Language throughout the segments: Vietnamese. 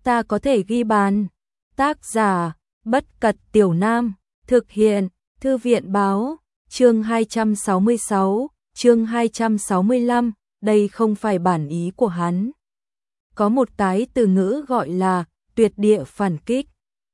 ta có thể ghi bàn. Tác giả, Bất Cật Tiểu Nam, thực hiện, Thư viện Báo, chương 266, chương 265, đây không phải bản ý của hắn. Có một cái từ ngữ gọi là tuyệt địa phản kích.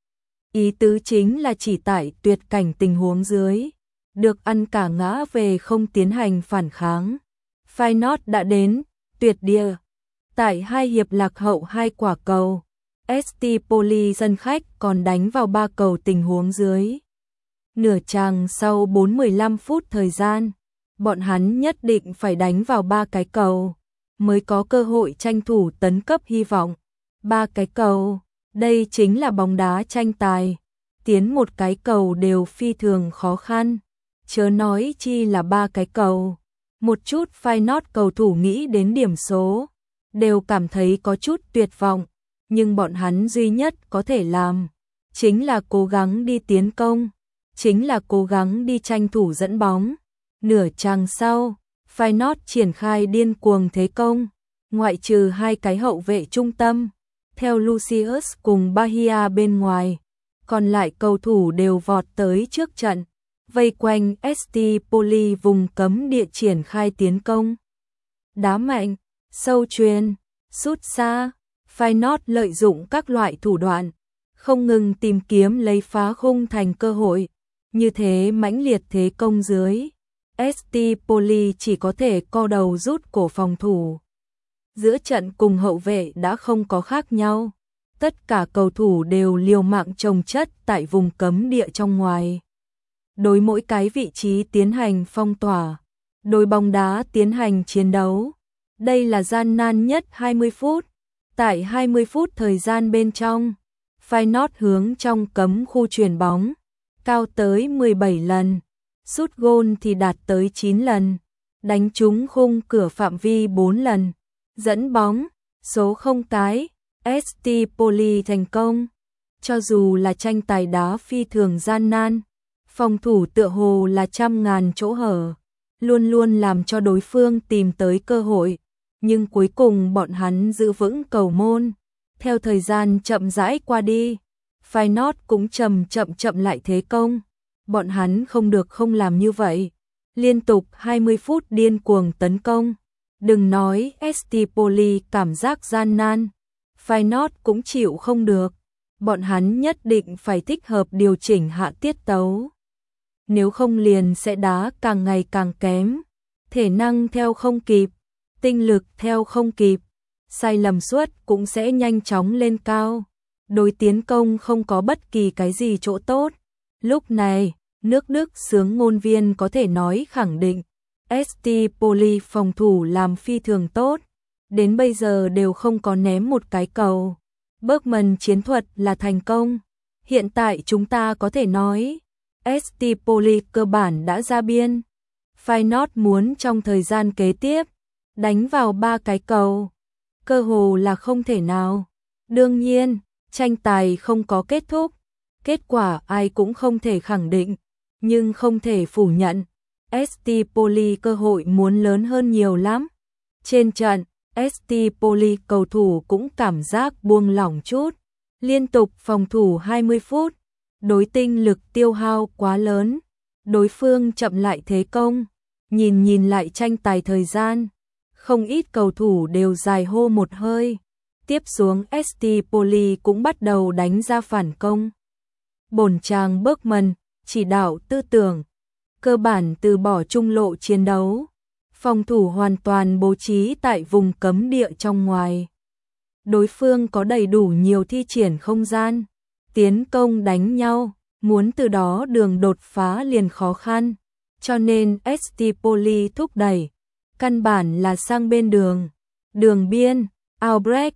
Ý tứ chính là chỉ tại tuyệt cảnh tình huống dưới, được ăn cả ngã về không tiến hành phản kháng. Feyenoord đã đến tuyệt địa. Tại 2 hiệp lạc hậu 2 quả cầu, ST Poli sân khách còn đánh vào 3 cầu tình huống dưới. Nửa chàng sau 45 phút thời gian, bọn hắn nhất định phải đánh vào 3 cái cầu mới có cơ hội tranh thủ tấn cấp hy vọng. 3 cái cầu, đây chính là bóng đá tranh tài, tiến một cái cầu đều phi thường khó khăn, chớ nói chi là 3 cái cầu. Một chút Feyenoord cầu thủ nghĩ đến điểm số, đều cảm thấy có chút tuyệt vọng, nhưng bọn hắn duy nhất có thể làm chính là cố gắng đi tiến công, chính là cố gắng đi tranh thủ dẫn bóng. Nửa chàng sau, Feyenoord triển khai điên cuồng thế công, ngoại trừ 2 cái hậu vệ trung tâm, theo Lucius cùng Bahia bên ngoài, còn lại cầu thủ đều vọt tới trước trận, vây quanh ST Poli vùng cấm địa triển khai tiến công. Đá mạnh, sâu chuyền, sút xa, Feyenoord lợi dụng các loại thủ đoạn, không ngừng tìm kiếm lấy phá khung thành cơ hội. Như thế mãnh liệt thế công dưới, ST Poli chỉ có thể co đầu rút cổ phòng thủ. Giữa trận cùng hậu vệ đã không có khác nhau, tất cả cầu thủ đều liều mạng chồng chất tại vùng cấm địa trong ngoài. Đối mỗi cái vị trí tiến hành phong tỏa, đối bóng đá tiến hành chiến đấu. Đây là gian nan nhất 20 phút. Tại 20 phút thời gian bên trong, Feyenoord hướng trong cấm khu chuyền bóng, cao tới 17 lần, sút gôn thì đạt tới 9 lần, đánh trúng khung cửa phạm vi 4 lần, dẫn bóng, số 0 cái, ST Poli thành công. Cho dù là tranh tài đá phi thường gian nan, phòng thủ tựa hồ là trăm ngàn chỗ hở, luôn luôn làm cho đối phương tìm tới cơ hội, nhưng cuối cùng bọn hắn giữ vững cầu môn. Theo thời gian chậm rãi qua đi, Feyenoord cũng chậm lại thế công. Bọn hắn không được không làm như vậy. Liên tục 20 phút điên cuồng tấn công. Đừng nói ST Poli cảm giác gian nan, Feyenoord cũng chịu không được. Bọn hắn nhất định phải thích hợp điều chỉnh hạ tiết tấu. Nếu không liền sẽ đá càng ngày càng kém, thể năng theo không kịp, tinh lực theo không kịp, sai lầm suất cũng sẽ nhanh chóng lên cao. Đối tiến công không có bất kỳ cái gì chỗ tốt. Lúc này, nước Đức xướng ngôn viên có thể nói khẳng định, ST Poli phòng thủ làm phi thường tốt, đến bây giờ đều không có ném một cái cầu. Bergman chiến thuật là thành công. Hiện tại chúng ta có thể nói, ST Poli cơ bản đã ra biên. Feyenoord muốn trong thời gian kế tiếp đánh vào 3 cái cầu, cơ hồ là không thể nào. Đương nhiên, tranh tài không có kết thúc, kết quả ai cũng không thể khẳng định, nhưng không thể phủ nhận, ST Poli cơ hội muốn lớn hơn nhiều lắm. Trên trận, ST Poli cầu thủ cũng cảm giác buông lỏng chút, liên tục phòng thủ 20 phút, đối tinh lực tiêu hao quá lớn, đối phương chậm lại thế công, nhìn lại tranh tài thời gian, không ít cầu thủ đều dài hô một hơi. Tiếp xuống ST Poli cũng bắt đầu đánh ra phản công. Bổn chàng Bergman chỉ đạo tư tưởng, cơ bản từ bỏ trung lộ chiến đấu, phòng thủ hoàn toàn bố trí tại vùng cấm địa trong ngoài. Đối phương có đầy đủ nhiều thi triển không gian, tiến công đánh nhau, muốn từ đó đường đột phá liền khó khăn, cho nên ST Poli thúc đẩy, căn bản là sang bên đường biên, Albrecht,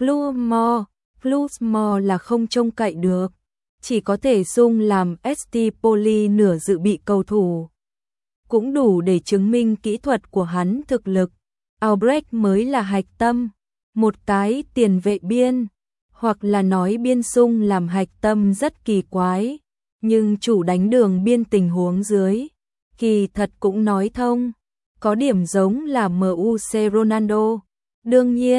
Plusmore là không trông cậy được, chỉ có thể dung làm ST Poli nửa dự bị cầu thủ. Cũng đủ để chứng minh kỹ thuật của hắn thực lực. Albrecht mới là hạch tâm, một cái tiền vệ biên, hoặc là nói biên sung làm hạch tâm rất kỳ quái, nhưng chủ đánh đường biên tình huống dưới, kỳ thật cũng nói thông, có điểm giống là MUC Ronaldo. Đương nhiên,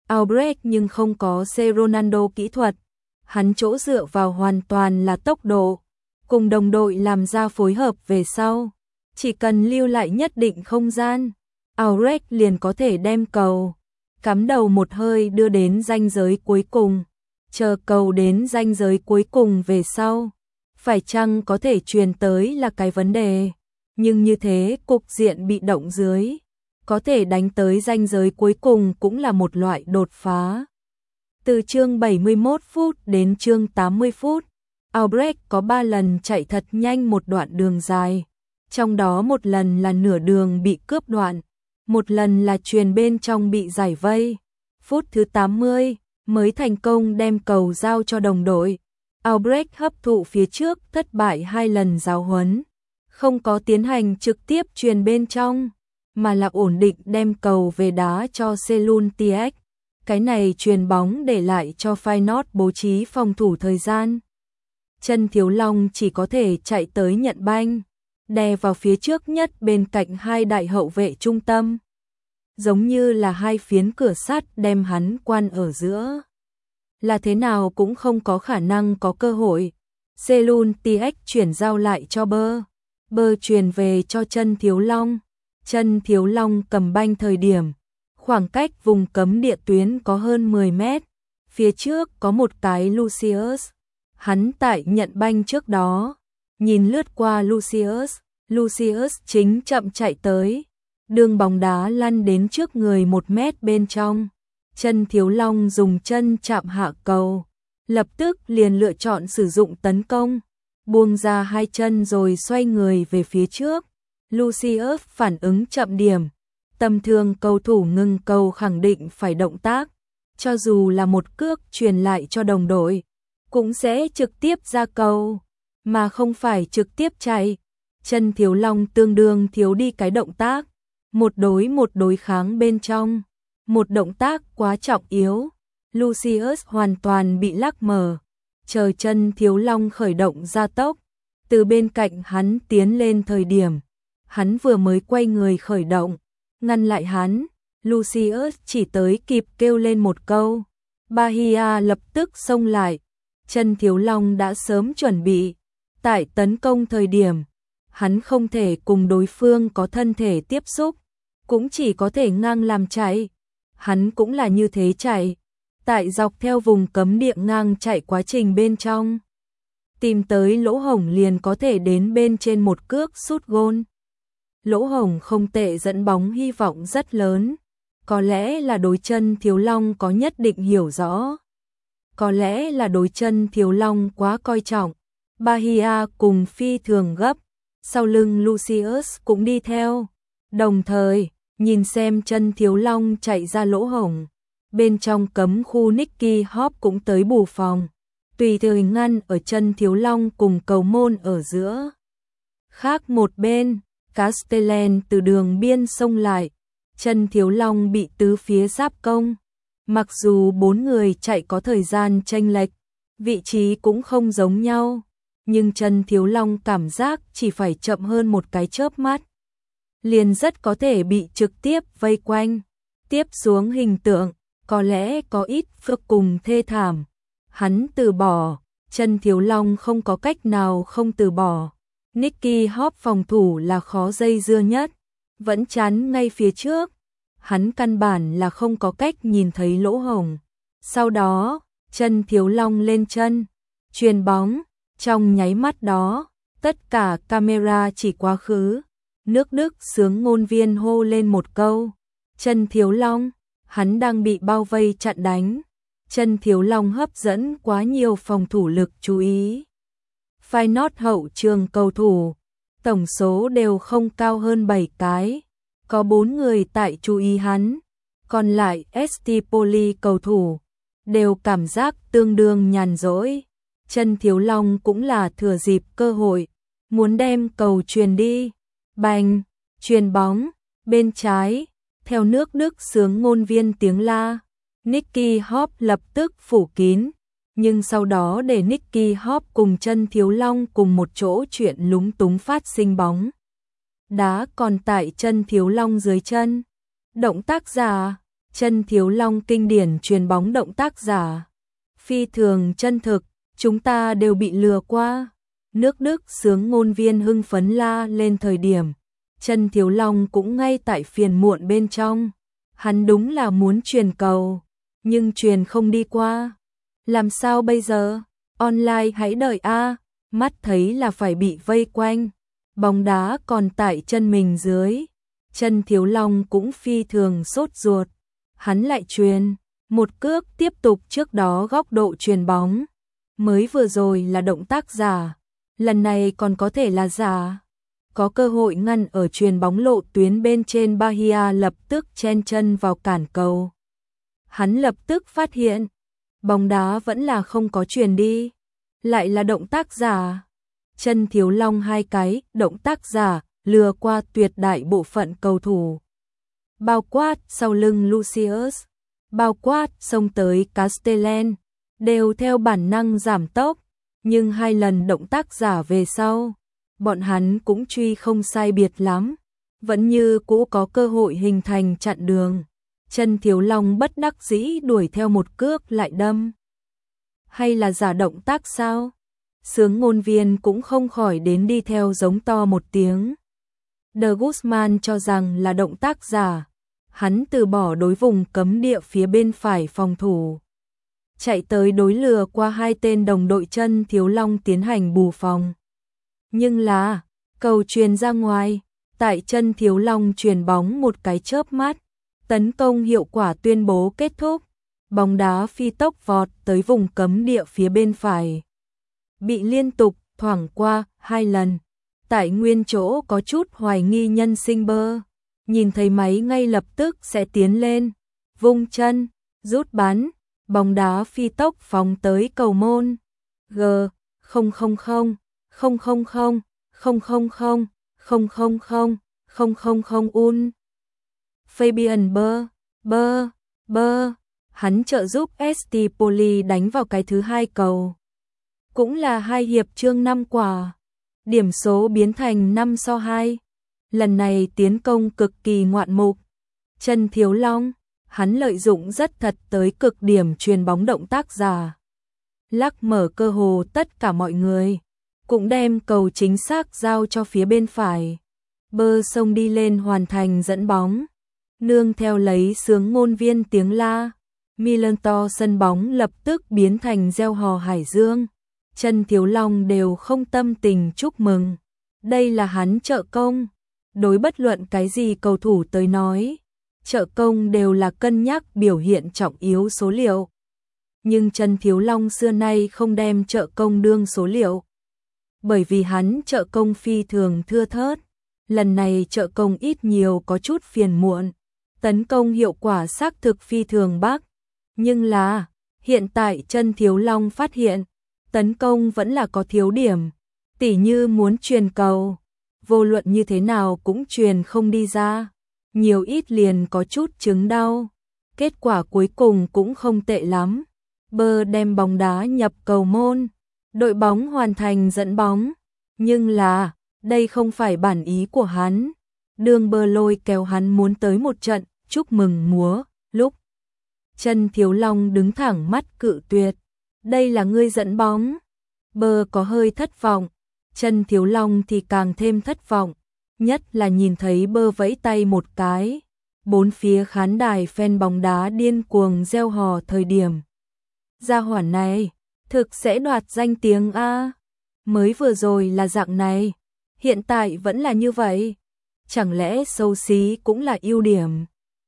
Albrecht nhưng không có C Ronaldo kỹ thuật, hắn chỗ dựa vào hoàn toàn là tốc độ, cùng đồng đội làm ra phối hợp về sau, chỉ cần lưu lại nhất định không gian, Albrecht liền có thể đem cầu cắm đầu một hơi đưa đến ranh giới cuối cùng, chờ cầu đến ranh giới cuối cùng về sau, phải chăng có thể truyền tới là cái vấn đề, nhưng như thế cục diện bị động dưới, có thể đánh tới ranh giới cuối cùng cũng là một loại đột phá. Từ chương 71 phút đến chương 80 phút, Albrecht có 3 lần chạy thật nhanh một đoạn đường dài, trong đó một lần là nửa đường bị cướp đoạn, một lần là chuyền bên trong bị giải vây. Phút thứ 80 mới thành công đem cầu giao cho đồng đội. Albrecht hấp thụ phía trước thất bại 2 lần giáo huấn, không có tiến hành trực tiếp chuyền bên trong, mà là ổn định đem cầu về đá cho Selun Tiech. Cái này chuyền bóng để lại cho Feyenoord bố trí phòng thủ thời gian. Chân Thiếu Long chỉ có thể chạy tới nhận banh, đè vào phía trước nhất bên cạnh hai đại hậu vệ trung tâm. Giống như là hai phiến cửa sắt đem hắn quan ở giữa. Là thế nào cũng không có khả năng có cơ hội. Selun Tiech chuyển giao lại cho Bơ truyền về cho Chân Thiếu Long. Chân Thiếu Long cầm banh thời điểm, khoảng cách vùng cấm địa tuyến có hơn 10 mét. Phía trước có một cái Lucius. Hắn tại nhận banh trước đó, nhìn lướt qua Lucius chính chậm chạy tới. Đường bóng đá lăn đến trước người 1 mét bên trong. Chân Thiếu Long dùng chân chạm hạ cầu, lập tức liền lựa chọn sử dụng tấn công, buông ra hai chân rồi xoay người về phía trước. Lucius phản ứng chậm điểm, tầm thường cầu thủ ngừng cầu khẳng định phải động tác, cho dù là một cước truyền lại cho đồng đội, cũng sẽ trực tiếp ra cầu, mà không phải trực tiếp chạy. Chân Thiếu Long tương đương thiếu đi cái động tác, một đối kháng bên trong, một động tác quá trọng yếu. Lucius hoàn toàn bị lắc mờ, chờ Chân Thiếu Long khởi động gia tốc, từ bên cạnh hắn tiến lên thời điểm, hắn vừa mới quay người khởi động, ngăn lại hắn, Lucius chỉ tới kịp kêu lên một câu, Bahia lập tức xông lại. Chân Thiếu Long đã sớm chuẩn bị, tại tấn công thời điểm, hắn không thể cùng đối phương có thân thể tiếp xúc, cũng chỉ có thể ngang làm chạy. Hắn cũng là như thế chạy, tại dọc theo vùng cấm địa ngang chạy quá trình bên trong, tìm tới lỗ hổng liền có thể đến bên trên một cước sút gôn. Lỗ hổng không tệ dẫn bóng hy vọng rất lớn, có lẽ là đối Chân Thiếu Long có nhất định hiểu rõ. Có lẽ là đối Chân Thiếu Long quá coi trọng, Bahia cùng phi thường gấp, sau lưng Lucius cũng đi theo, đồng thời nhìn xem Chân Thiếu Long chạy ra lỗ hổng, bên trong cấm khu Nicky Hop cũng tới bù phòng, tùy thời ngăn ở Chân Thiếu Long cùng cầu môn ở giữa. Khác một bên, Castellan từ đường biên xông lại, Chân Thiếu Long bị tứ phía giáp công. Mặc dù 4 người chạy có thời gian chênh lệch, vị trí cũng không giống nhau, nhưng Chân Thiếu Long cảm giác chỉ phải chậm hơn một cái chớp mắt, liền rất có thể bị trực tiếp vây quanh. Tiếp xuống hình tượng, có lẽ có ít vô cùng thê thảm. Hắn từ bỏ, Chân Thiếu Long không có cách nào không từ bỏ. Nicky Hop phòng thủ là khó dây dưa nhất, vẫn chắn ngay phía trước. Hắn căn bản là không có cách nhìn thấy lỗ hổng. Sau đó, Chân Thiếu Long lên chân, chuyền bóng, trong nháy mắt đó, tất cả camera chỉ quá khứ. Nước Đức xướng ngôn viên hô lên một câu, Chân Thiếu Long, hắn đang bị bao vây chặn đánh. Chân Thiếu Long hấp dẫn quá nhiều phòng thủ lực chú ý. Feyenoord hậu trường cầu thủ, tổng số đều không cao hơn 7 cái. Có 4 người tại chú ý hắn, còn lại Estipoli cầu thủ, đều cảm giác tương đương nhàn rỗi. Chân Thiếu Long cũng là thừa dịp cơ hội, muốn đem cầu truyền đi. Bành, chuyền bóng, bên trái, theo nước Đức xướng ngôn viên tiếng la, Nicky Hop lập tức phủ kín, nhưng sau đó để Nicky Hop cùng Chân Thiếu Long cùng một chỗ chuyện lúng túng phát sinh bóng. Đá còn tại Chân Thiếu Long dưới chân. Động tác giả, Chân Thiếu Long kinh điển chuyền bóng động tác giả. Phi thường chân thực, chúng ta đều bị lừa qua. Nước Đức sướng ngôn viên hưng phấn la lên thời điểm. Chân Thiếu Long cũng ngay tại phiền muộn bên trong. Hắn đúng là muốn truyền cầu, nhưng truyền không đi qua. Làm sao bây giờ? Online hãy đợi a, mắt thấy là phải bị vây quanh. Bóng đá còn tại chân mình dưới. Chân Thiếu Long cũng phi thường sốt ruột. Hắn lại truyền, một cước tiếp tục trước đó góc độ truyền bóng. Mới vừa rồi là động tác giả, lần này còn có thể là giả. Có cơ hội ngăn ở truyền bóng lộ tuyến bên trên, Bahia lập tức chen chân vào cản cầu. Hắn lập tức phát hiện, bóng đá vẫn là không có truyền đi, lại là động tác giả. Chân Thiếu Long hai cái động tác giả lừa qua tuyệt đại bộ phận cầu thủ. Bao quát sau lưng Lucius, bao quát xông tới Castellan, đều theo bản năng giảm tốc, nhưng hai lần động tác giả về sau, bọn hắn cũng truy không sai biệt lắm, vẫn như cũ có cơ hội hình thành chặn đường. Chân Thiếu Long bất đắc dĩ đuổi theo một cước lại đâm. Hay là giả động tác sao? Sướng ngôn viên cũng không khỏi đến đi theo giống to một tiếng. De Guzman cho rằng là động tác giả. Hắn từ bỏ đối vùng cấm địa phía bên phải phòng thủ, chạy tới đối lừa qua hai tên đồng đội Chân Thiếu Long tiến hành bù phòng. Nhưng là, cầu truyền ra ngoài, tại Chân Thiếu Long truyền bóng một cái chớp mắt, tấn công hiệu quả tuyên bố kết thúc. Bóng đá phi tốc vọt tới vùng cấm địa phía bên phải, bị liên tục thoảng qua hai lần. Tại nguyên chỗ có chút hoài nghi nhân sinh bơ, nhìn thấy máy ngay lập tức sẽ tiến lên, vung chân, rút bắn, bóng đá phi tốc phóng tới cầu môn. G000 000 000 000 un. Fabian Bơ, hắn trợ giúp Estipoli đánh vào cái thứ hai cầu. Cũng là hai hiệp chương 5 quả. Điểm số biến thành 5-2. Lần này tiến công cực kỳ ngoạn mục. Chân Thiếu Long, hắn lợi dụng rất thật tới cực điểm truyền bóng động tác giả. Lắc mở cơ hồ tất cả mọi người, cũng đem cầu chính xác giao cho phía bên phải. Bơ xông đi lên hoàn thành dẫn bóng. Nương theo lấy sướng ngôn viên tiếng la, Milan to sân bóng lập tức biến thành reo hò hải dương. Chân Thiếu Long đều không tâm tình chúc mừng. Đây là hắn trợ công. Đối bất luận cái gì cầu thủ tới nói, trợ công đều là cân nhắc biểu hiện trọng yếu số liệu. Nhưng Chân Thiếu Long xưa nay không đem trợ công đương số liệu. Bởi vì hắn trợ công phi thường thưa thớt. Lần này trợ công ít nhiều có chút phiền muộn. Tấn công hiệu quả xác thực phi thường bắc. Nhưng là, hiện tại Chân Thiếu Long phát hiện, tấn công vẫn là có thiếu điểm. Tỉ như muốn truyền cầu, vô luận như thế nào cũng truyền không đi ra. Nhiều ít liền có chút chứng đau. Kết quả cuối cùng cũng không tệ lắm. Bơ đem bóng đá nhập cầu môn. Đội bóng hoàn thành dẫn bóng. Nhưng là, đây không phải bản ý của hắn. Đường Bơ lôi kéo hắn muốn tới một trận chúc mừng múa. Lúc Chân Thiếu Long đứng thẳng mắt cự tuyệt. Đây là ngươi dẫn bóng. Bơ có hơi thất vọng. Chân Thiếu Long thì càng thêm thất vọng. Nhất là nhìn thấy Bơ vẫy tay một cái. Bốn phía khán đài fan bóng đá điên cuồng reo hò thời điểm. Gia hỏa này, thực sẽ đoạt danh tiếng a. Mới vừa rồi là dạng này, hiện tại vẫn là như vậy. Chẳng lẽ xấu xí cũng là ưu điểm?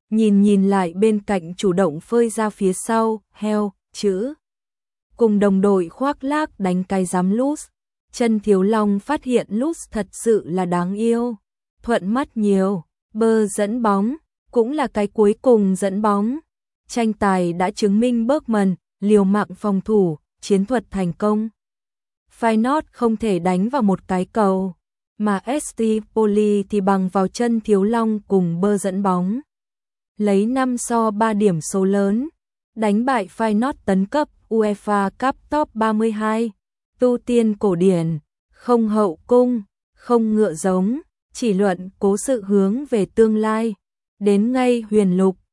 Nhìn lại bên cạnh chủ động phơi ra phía sau, heo, chữ. Cùng đồng đội khoác lác đánh cái giám Luz. Chân Thiếu Long phát hiện Luz thật sự là đáng yêu. Thuận mắt nhiều, Bơ dẫn bóng, cũng là cái cuối cùng dẫn bóng. Tranh tài đã chứng minh Bergman, liều mạng phòng thủ, chiến thuật thành công. Feyenoord không thể đánh vào một cái cầu, mà Estipoli thì bằng vào Chân Thiếu Long cùng Bơ dẫn bóng. Lấy 5-3 điểm số lớn, đánh bại Feyenoord tấn cấp UEFA Cup Top 32. Tu tiên cổ điển, không hậu cung, không ngựa giống, chỉ luận cố sự hướng về tương lai. Đến ngay huyền lục,